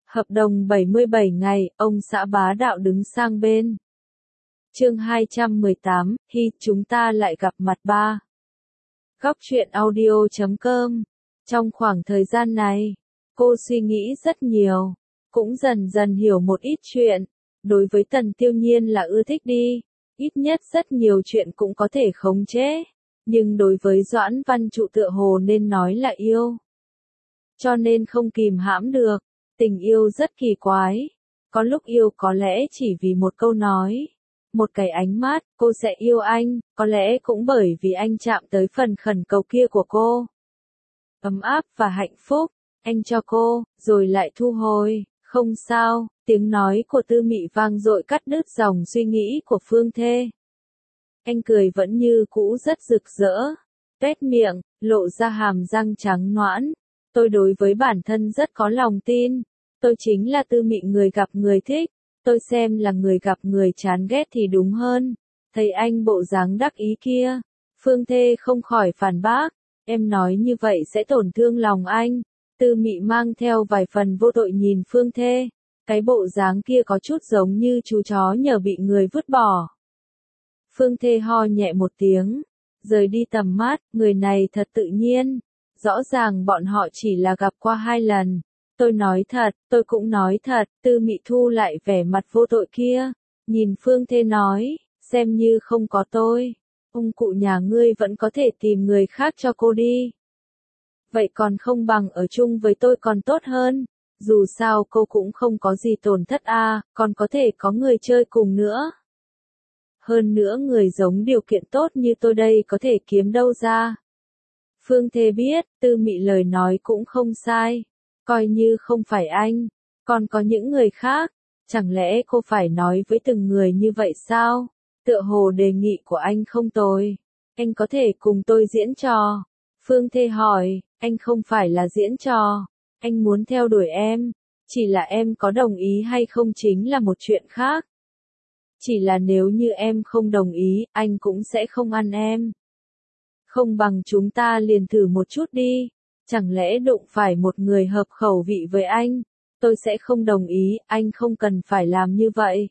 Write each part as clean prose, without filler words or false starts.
Hợp đồng 77 ngày, ông xã bá đạo đứng sang bên. Chương 218, chúng ta lại gặp mặt ba. Góc truyện audio.com. Trong khoảng thời gian này, cô suy nghĩ rất nhiều, cũng dần dần hiểu một ít chuyện. Đối với Tần Tiêu Nhiên là ưa thích đi, ít nhất rất nhiều chuyện cũng có thể khống chế. Nhưng đối với Doãn Văn Trụ tựa hồ nên nói là yêu. Cho nên không kìm hãm được, tình yêu rất kỳ quái. Có lúc yêu có lẽ chỉ vì một câu nói, một cái ánh mắt, cô sẽ yêu anh, có lẽ cũng bởi vì anh chạm tới phần khẩn cầu kia của cô. Ấm áp và hạnh phúc, anh cho cô, rồi lại thu hồi, không sao, tiếng nói của Tư Mị vang dội cắt đứt dòng suy nghĩ của Phương Thê. Anh cười vẫn như cũ rất rực rỡ, tuét miệng, lộ ra hàm răng trắng nõn. Tôi đối với bản thân rất có lòng tin, tôi chính là Tư Mị người gặp người thích, tôi xem là người gặp người chán ghét thì đúng hơn. Thấy anh bộ dáng đắc ý kia, Phương Thê không khỏi phản bác, em nói như vậy sẽ tổn thương lòng anh. Tư Mị mang theo vài phần vô tội nhìn Phương Thê, cái bộ dáng kia có chút giống như chú chó nhờ bị người vứt bỏ. Phương Thê ho nhẹ một tiếng, rời đi tầm mắt, người này thật tự nhiên, rõ ràng bọn họ chỉ là gặp qua 2 lần. Tôi nói thật, tôi cũng nói thật. Tư Mị thu lại vẻ mặt vô tội kia, nhìn Phương Thê nói, xem như không có tôi, ông cụ nhà ngươi vẫn có thể tìm người khác cho cô đi. Vậy còn không bằng ở chung với tôi còn tốt hơn, dù sao cô cũng không có gì tổn thất còn có thể có người chơi cùng nữa. Hơn nữa người giống điều kiện tốt như tôi đây có thể kiếm đâu ra. Phương Thê biết, Tư Mị lời nói cũng không sai, coi như không phải anh, còn có những người khác, chẳng lẽ cô phải nói với từng người như vậy sao? Tựa hồ đề nghị của anh không tồi, anh có thể cùng tôi diễn trò. Phương Thê hỏi, anh không phải là diễn trò, anh muốn theo đuổi em, chỉ là em có đồng ý hay không chính là một chuyện khác. Chỉ là nếu như em không đồng ý, anh cũng sẽ không ăn em. Không bằng chúng ta liền thử một chút đi, chẳng lẽ đụng phải một người hợp khẩu vị với anh, tôi sẽ không đồng ý, anh không cần phải làm như vậy.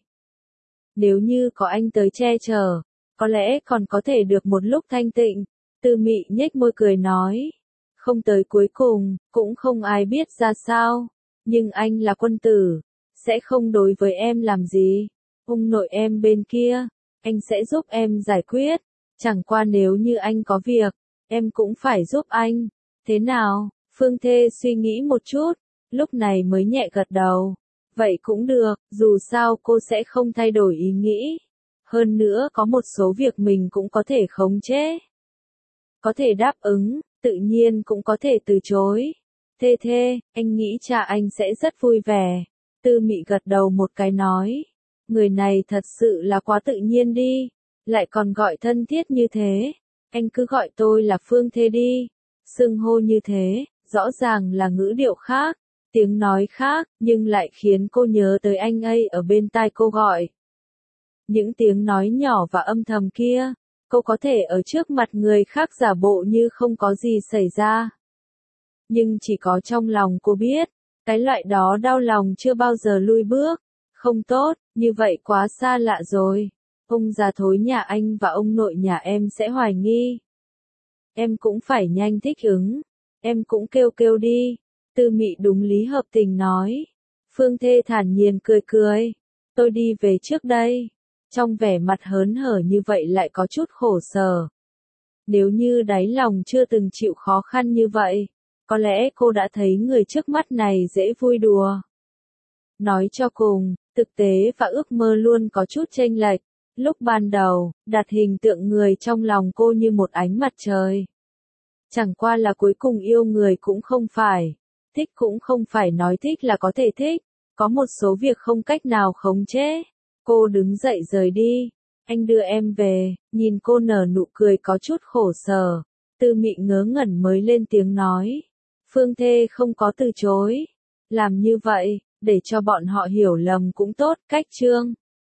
Nếu như có anh tới che chở, có lẽ còn có thể được một lúc thanh tịnh. Tư Mị nhếch môi cười nói, không tới cuối cùng, cũng không ai biết ra sao, nhưng anh là quân tử, sẽ không đối với em làm gì. Ông nội em bên kia, anh sẽ giúp em giải quyết, chẳng qua nếu như anh có việc, em cũng phải giúp anh. Thế nào? Phương Thê suy nghĩ một chút, lúc này mới nhẹ gật đầu. Vậy cũng được, dù sao cô sẽ không thay đổi ý nghĩ. Hơn nữa có một số việc mình cũng có thể khống chế. Có thể đáp ứng, tự nhiên cũng có thể từ chối. Thê, anh nghĩ cha anh sẽ rất vui vẻ. Tư Mị gật đầu một cái nói. Người này thật sự là quá tự nhiên đi, lại còn gọi thân thiết như thế. Anh cứ gọi tôi là Phương Thê đi. Xưng hô như thế, rõ ràng là ngữ điệu khác, tiếng nói khác, nhưng lại khiến cô nhớ tới anh ấy ở bên tai cô gọi. Những tiếng nói nhỏ và âm thầm kia, cô có thể ở trước mặt người khác giả bộ như không có gì xảy ra. Nhưng chỉ có trong lòng cô biết, cái loại đó đau lòng chưa bao giờ lui bước. Không tốt, như vậy quá xa lạ rồi. Ông già thối nhà anh và ông nội nhà em sẽ hoài nghi. Em cũng phải nhanh thích ứng. Em cũng kêu đi. Tư Mị đúng lý hợp tình nói. Phương Thê thản nhiên cười. Tôi đi về trước đây. Trong vẻ mặt hớn hở như vậy lại có chút khổ sở. Nếu như đáy lòng chưa từng chịu khó khăn như vậy, có lẽ cô đã thấy người trước mắt này dễ vui đùa. Nói cho cùng, thực tế và ước mơ luôn có chút chênh lệch. Lúc ban đầu, đặt hình tượng người trong lòng cô như một ánh mặt trời. Chẳng qua là cuối cùng yêu người cũng không phải. Thích cũng không phải nói thích là có thể thích. Có một số việc không cách nào khống chế. Cô đứng dậy rời đi. Anh đưa em về, nhìn cô nở nụ cười có chút khổ sở. Tư Mị ngớ ngẩn mới lên tiếng nói. Phương Thê không có từ chối. Làm như vậy, để cho bọn họ hiểu lầm cũng tốt. Cách chương